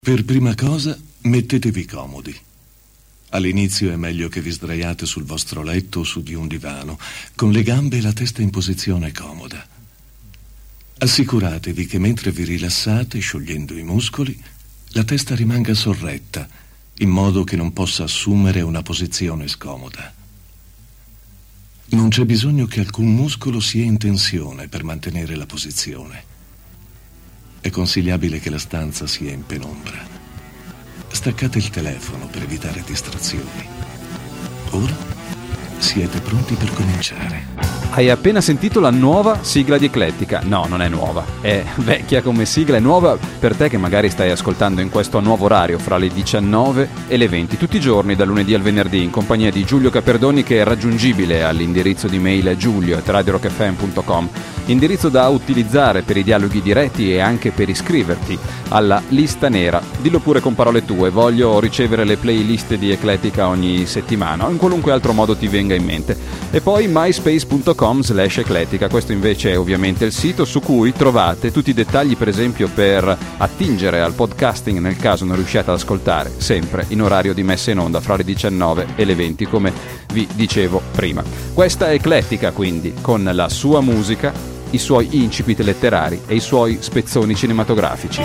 Per prima cosa, mettetevi comodi. All'inizio è meglio che vi sdraiate sul vostro letto o su di un divano, con le gambe e la testa in posizione comoda. Assicuratevi che mentre vi rilassate, sciogliendo i muscoli, la testa rimanga sorretta, in modo che non possa assumere una posizione scomoda. Non c'è bisogno che alcun muscolo sia in tensione per mantenere la posizione. È consigliabile che la stanza sia in penombra. Staccate il telefono per evitare distrazioni. Ora siete pronti per cominciare. Hai appena sentito la nuova sigla di Eclettica. No, non è nuova, è vecchia come sigla, è nuova per te che magari stai ascoltando in questo nuovo orario fra le 19 e le 20, tutti i giorni dal lunedì al venerdì, in compagnia di Giulio Caperdoni, che è raggiungibile all'indirizzo di mail giulio@radiorockfm.com, indirizzo da utilizzare per i dialoghi diretti e anche per iscriverti alla lista nera. Dillo pure con parole tue: voglio ricevere le playlist di Eclettica ogni settimana, o in qualunque altro modo ti venga in mente. E poi myspace.com/eclettica, questo invece è ovviamente il sito su cui trovate tutti i dettagli, per esempio per attingere al podcasting nel caso non riusciate ad ascoltare sempre in orario di messa in onda fra le 19 e le 20, come vi dicevo prima. Questa è Eclettica, quindi, con la sua musica, i suoi incipit letterari e i suoi spezzoni cinematografici.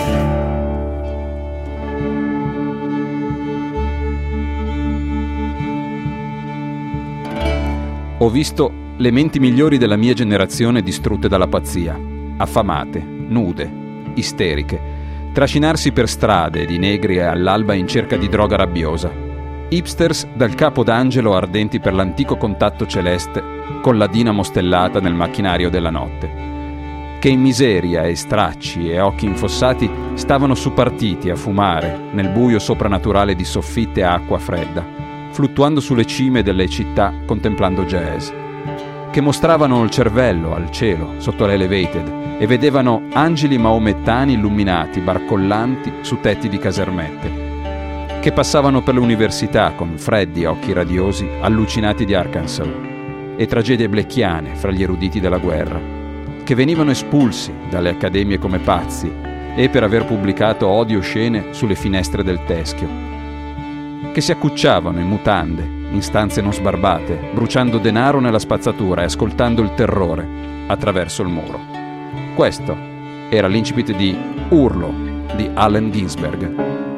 Ho visto le menti migliori della mia generazione distrutte dalla pazzia, affamate, nude, isteriche, trascinarsi per strade di negri all'alba in cerca di droga rabbiosa, hipsters dal capo d'angelo ardenti per l'antico contatto celeste con la dinamo stellata nel macchinario della notte, che in miseria e stracci e occhi infossati stavano suppartiti a fumare nel buio soprannaturale di soffitte e acqua fredda, fluttuando sulle cime delle città contemplando jazz, che mostravano il cervello al cielo sotto l'elevated e vedevano angeli maomettani illuminati barcollanti su tetti di casermette, che passavano per l'università con freddi occhi radiosi allucinati di Arkansas e tragedie blecchiane fra gli eruditi della guerra, che venivano espulsi dalle accademie come pazzi e per aver pubblicato odio scene sulle finestre del teschio, che si accucciavano in mutande, in stanze non sbarbate, bruciando denaro nella spazzatura e ascoltando il terrore attraverso il muro. Questo era l'incipit di Urlo di Allen Ginsberg.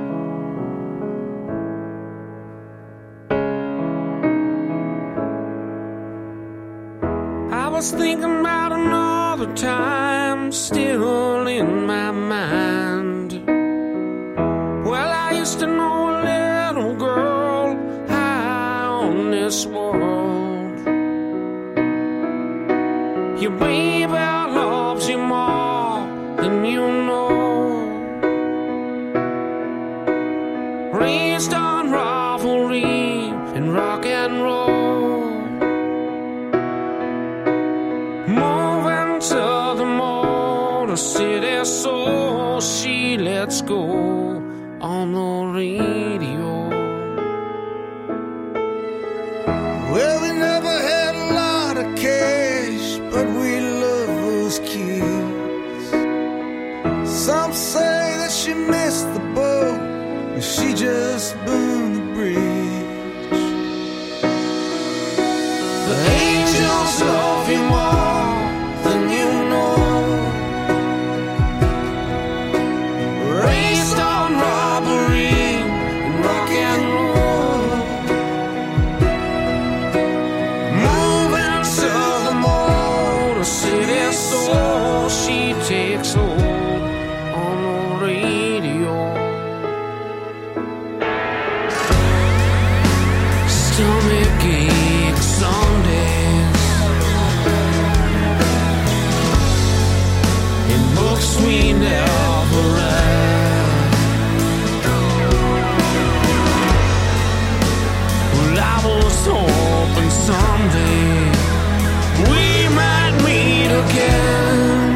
I was thinking about another time still in my mind. Well, I used to know a little girl high on this world. Your baby loves you more than you know. Raised on rivalry and rock and roll. Moving to the motor city, so she lets go on the radio. Well, we never had a lot of cash, but we love those kids. Some say that she missed the boat, but she just burned the bridge. The angels love you more than you know. Raised on robbery and rock and roll. Moving to the motor city, so she takes hold on the radio. Stomach aches some days, in books we never read. Well, I was hoping someday we might meet again.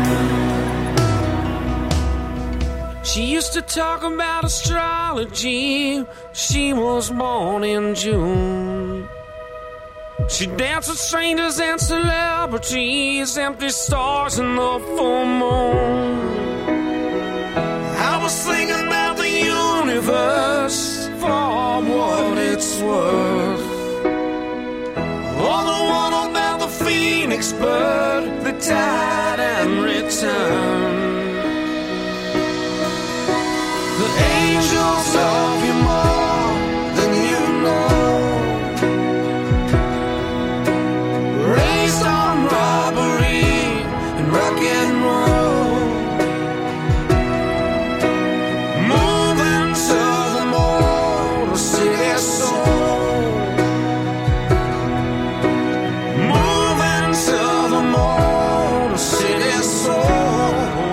She used to talk about astrology. She was born in June. She danced with strangers and celebrities, empty stars in the full moon. I was thinking about the universe worth. Or the one about the phoenix bird that died and returned. The angels love you more than you know. Raised on robbery and rock and roll. Moving to the Motor City soul. Moving to the Motor City soul.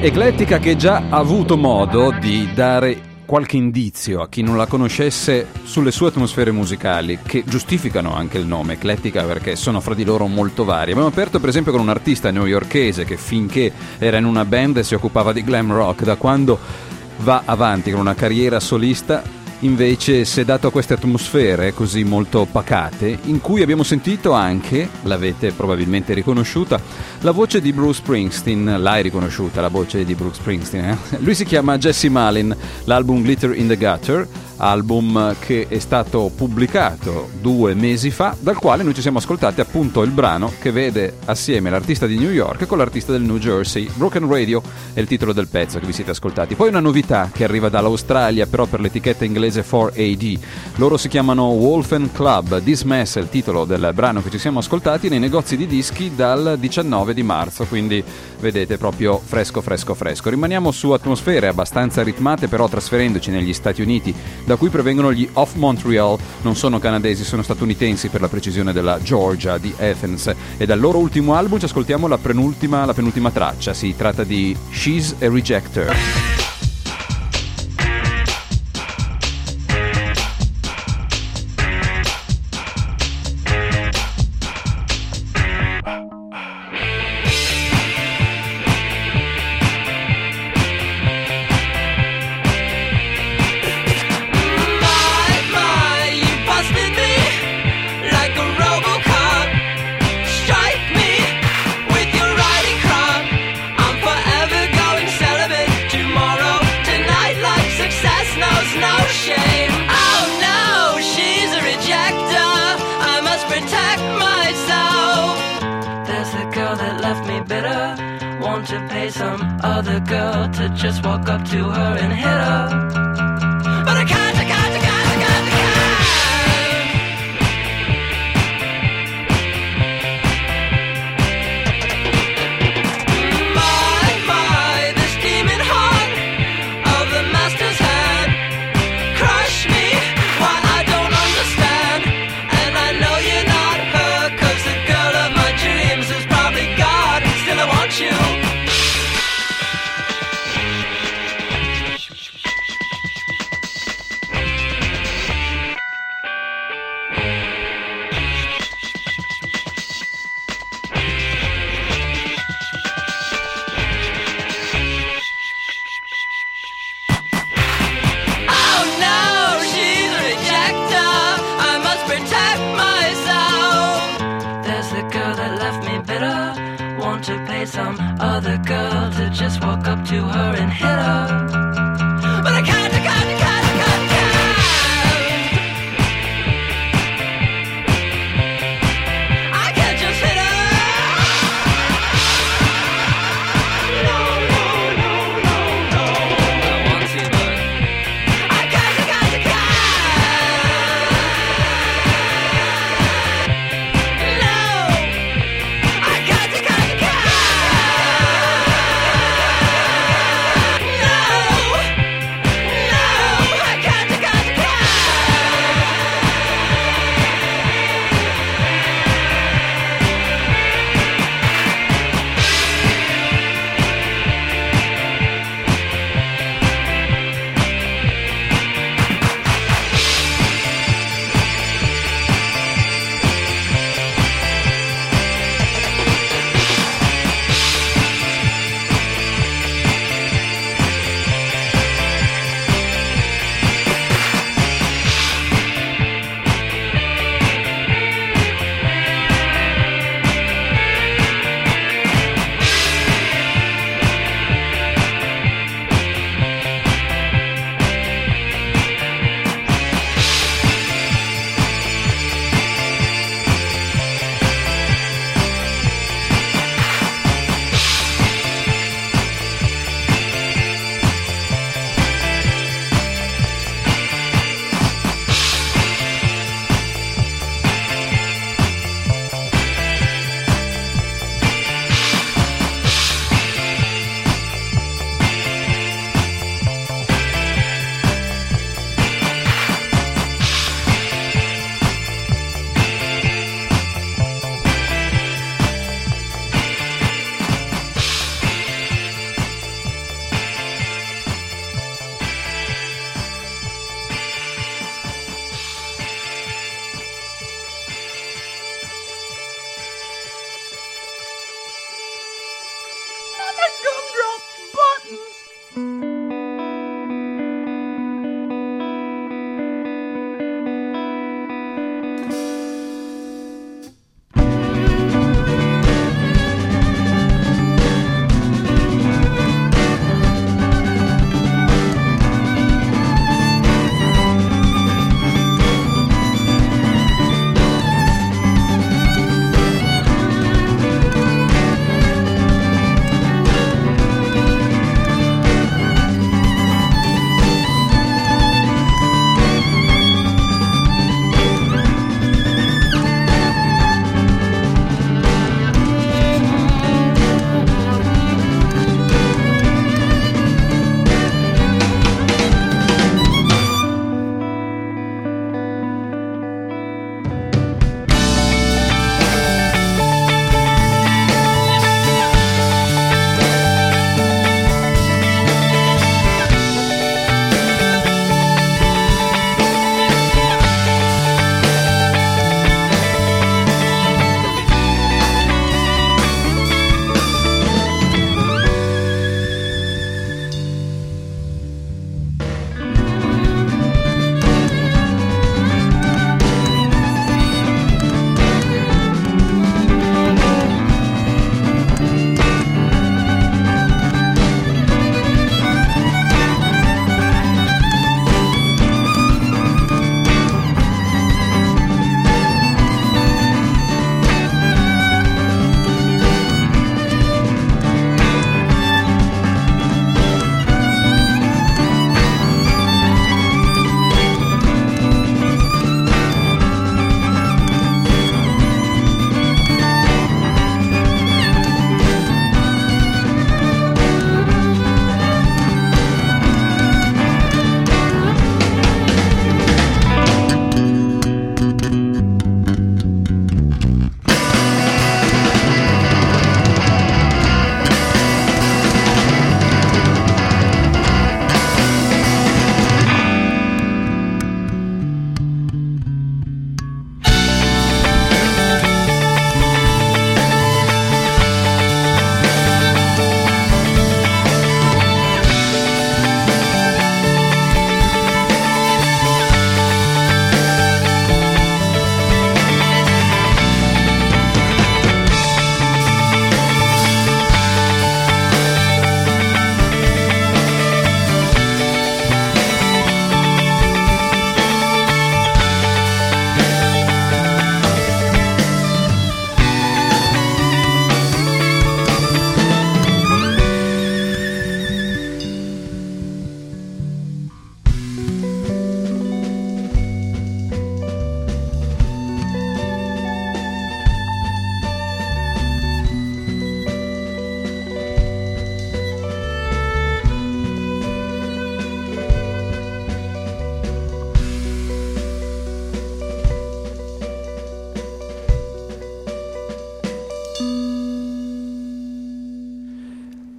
Eclettica, che già ha avuto modo di dare qualche indizio a chi non la conoscesse sulle sue atmosfere musicali, che giustificano anche il nome Eclettica, perché sono fra di loro molto varie. Abbiamo aperto per esempio con un artista newyorkese che finché era in una band si occupava di glam rock. Da quando va avanti con una carriera solista invece si è dato a queste atmosfere così molto pacate, in cui abbiamo sentito anche, l'avete probabilmente riconosciuta, la voce di Bruce Springsteen. L'hai riconosciuta la voce di Bruce Springsteen, eh? Lui si chiama Jesse Malin, l'album Glitter in the Gutter, album che è stato pubblicato 2 mesi fa, dal quale noi ci siamo ascoltati appunto il brano che vede assieme l'artista di New York con l'artista del New Jersey. Broken Radio è il titolo del pezzo che vi siete ascoltati. Poi una novità che arriva dall'Australia, però per l'etichetta inglese 4AD. Loro si chiamano Wolfen Club. This Mess è il titolo del brano che ci siamo ascoltati, nei negozi di dischi dal 19 di marzo, quindi vedete, proprio fresco. Rimaniamo su atmosfere abbastanza ritmate, però trasferendoci negli Stati Uniti, da cui provengono gli Off Montreal. Non sono canadesi, sono statunitensi, per la precisione della Georgia, di Athens, e dal loro ultimo album ci ascoltiamo la penultima traccia. Si tratta di She's a Rejecter. Just walk up to her and hit her. But I can't. My, this demon heart of the master's hand. Crush me, why I don't understand. And I know you're not her, 'cause the girl of my dreams is probably God. Still I want you. Some other girl to just walk up to her and hit her. But I can't. I can't just hit her. No. I want to, but I can't. No.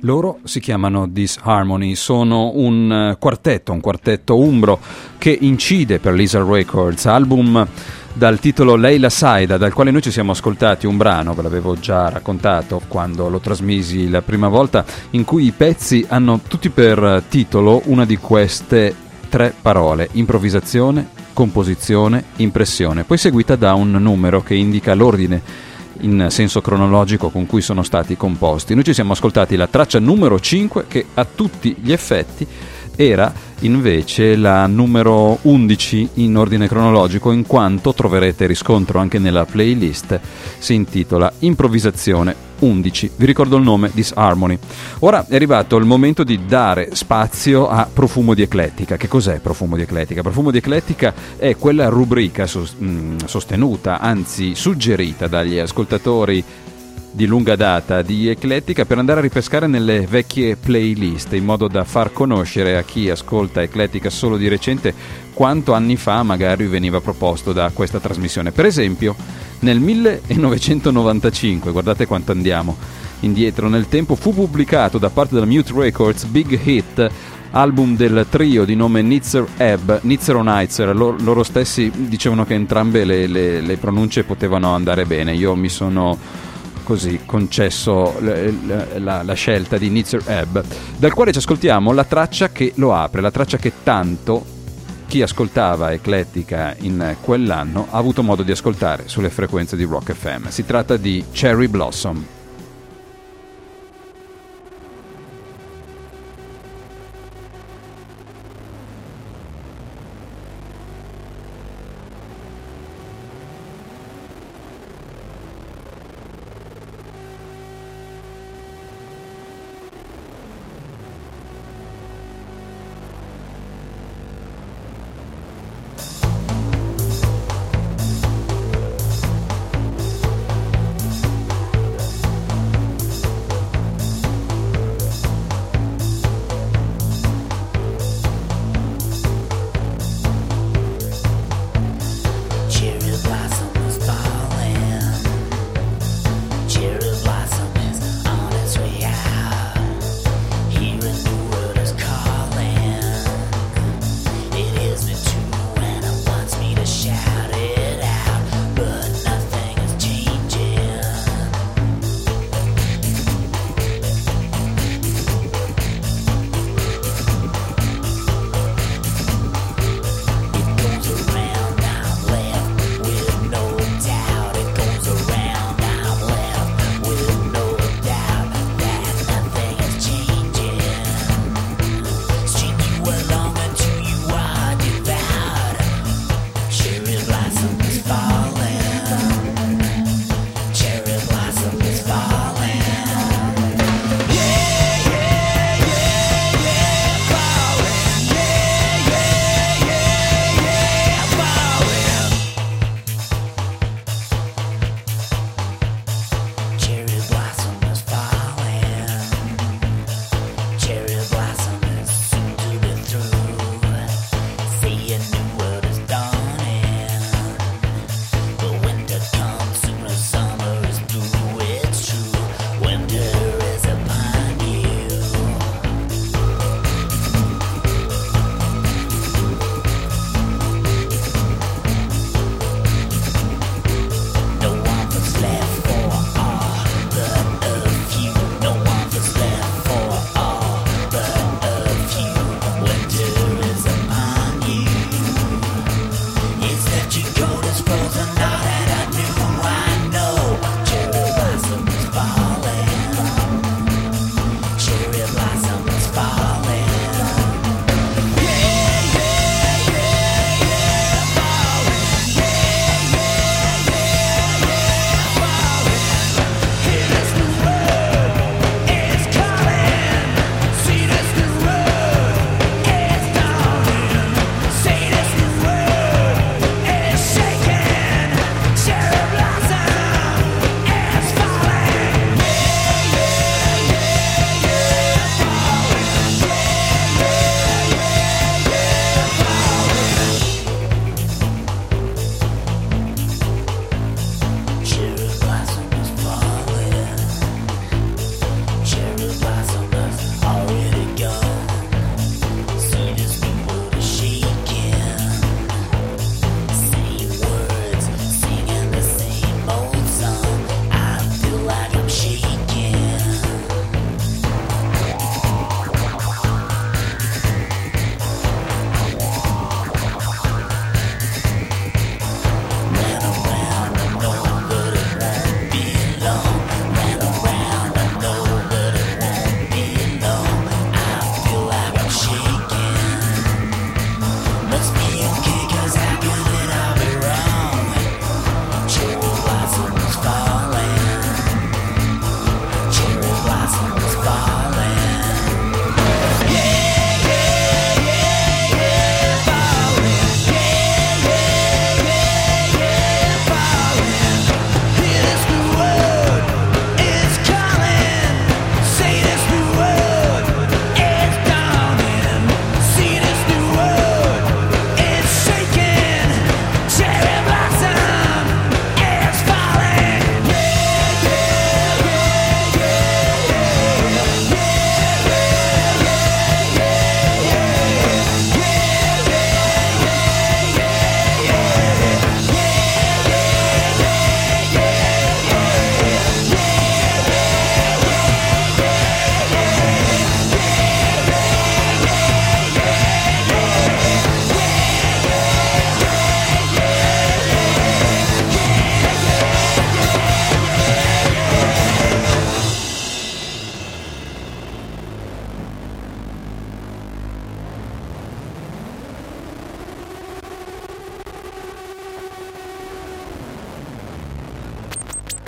Loro si chiamano Disharmony, sono un quartetto umbro che incide per Lizard Records, album dal titolo Leila Saida, dal quale noi ci siamo ascoltati un brano, ve l'avevo già raccontato quando lo trasmisi la prima volta, in cui i pezzi hanno tutti per titolo una di queste 3 parole: improvvisazione, composizione, impressione, poi seguita da un numero che indica l'ordine in senso cronologico con cui sono stati composti. Noi ci siamo ascoltati la traccia numero 5, che a tutti gli effetti era invece la numero 11 in ordine cronologico, in quanto troverete riscontro anche nella playlist, si intitola Improvvisazione 11. Vi ricordo il nome, Disharmony. Ora è arrivato il momento di dare spazio a Profumo di Eclettica. Che cos'è Profumo di Eclettica? Profumo di Eclettica è quella rubrica sostenuta, anzi suggerita dagli ascoltatori di lunga data di Eclettica, per andare a ripescare nelle vecchie playlist, in modo da far conoscere a chi ascolta Eclettica solo di recente quanto anni fa magari veniva proposto da questa trasmissione. Per esempio nel 1995, guardate quanto andiamo indietro nel tempo, fu pubblicato da parte della Mute Records Big Hit, album del trio di nome Nitzer Ebb, Nitzer o Nitzer, loro stessi dicevano che entrambe le pronunce potevano andare bene. Io mi sono così concesso la scelta di Nitzer Ebb, dal quale ci ascoltiamo la traccia che lo apre, la traccia che tanto chi ascoltava Eclettica in quell'anno ha avuto modo di ascoltare sulle frequenze di Rock FM. Si tratta di Cherry Blossom.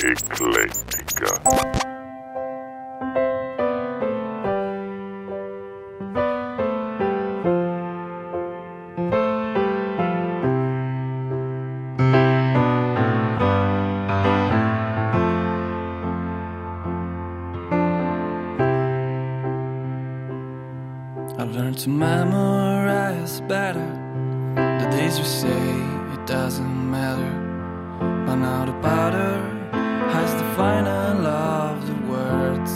eclettica. I've learned to memorize better the days we say it doesn't matter. But now the powder has the final of the words.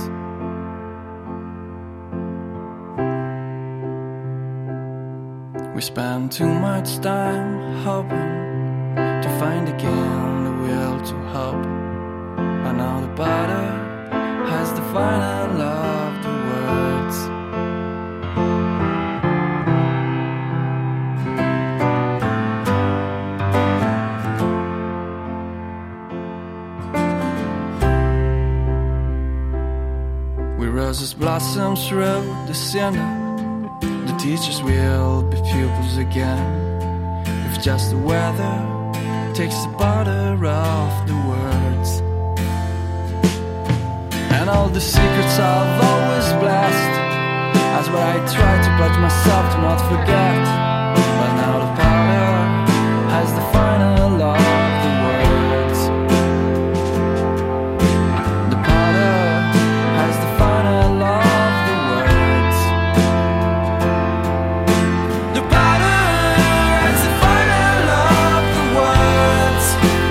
We spend too much time hoping to find again the will to hope. But now the powder has the final of the words. Roses blossom through the cinder. The teachers will be pupils again. If just the weather takes the powder off the words. And all the secrets I've always blessed, that's what I try to pledge myself to not forget. But now the powder has the final of the words. The powder has the final of the words. The powder has the final of the words.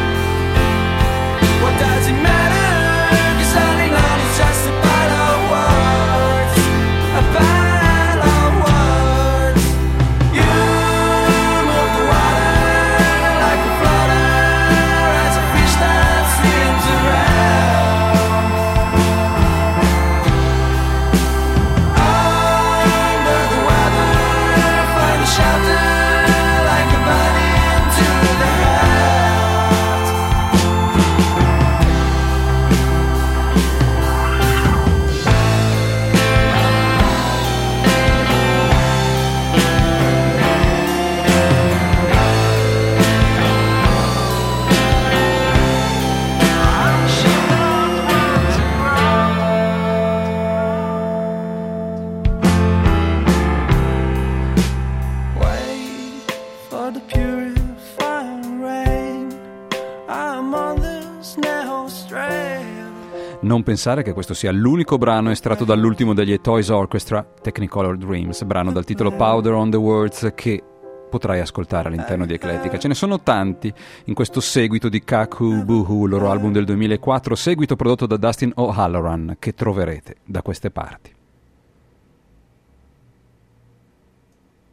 What does it matter? 'Cause all in all it's just a pile of words. A pile of words. You move the water like a flutter as a fish that swims around. Under the weather, find a shelter like a body into the heart. Wait for the purifying rain. I'm on this narrow trail. Non pensare che questo sia l'unico brano estratto dall'ultimo degli Toys Orchestra, Technicolor Dreams, brano dal titolo Powder on the Words, che potrai ascoltare all'interno di Eclettica. Ce ne sono tanti in questo seguito di Kaku Boohoo, loro album del 2004, seguito prodotto da Dustin O'Halloran, che troverete da queste parti.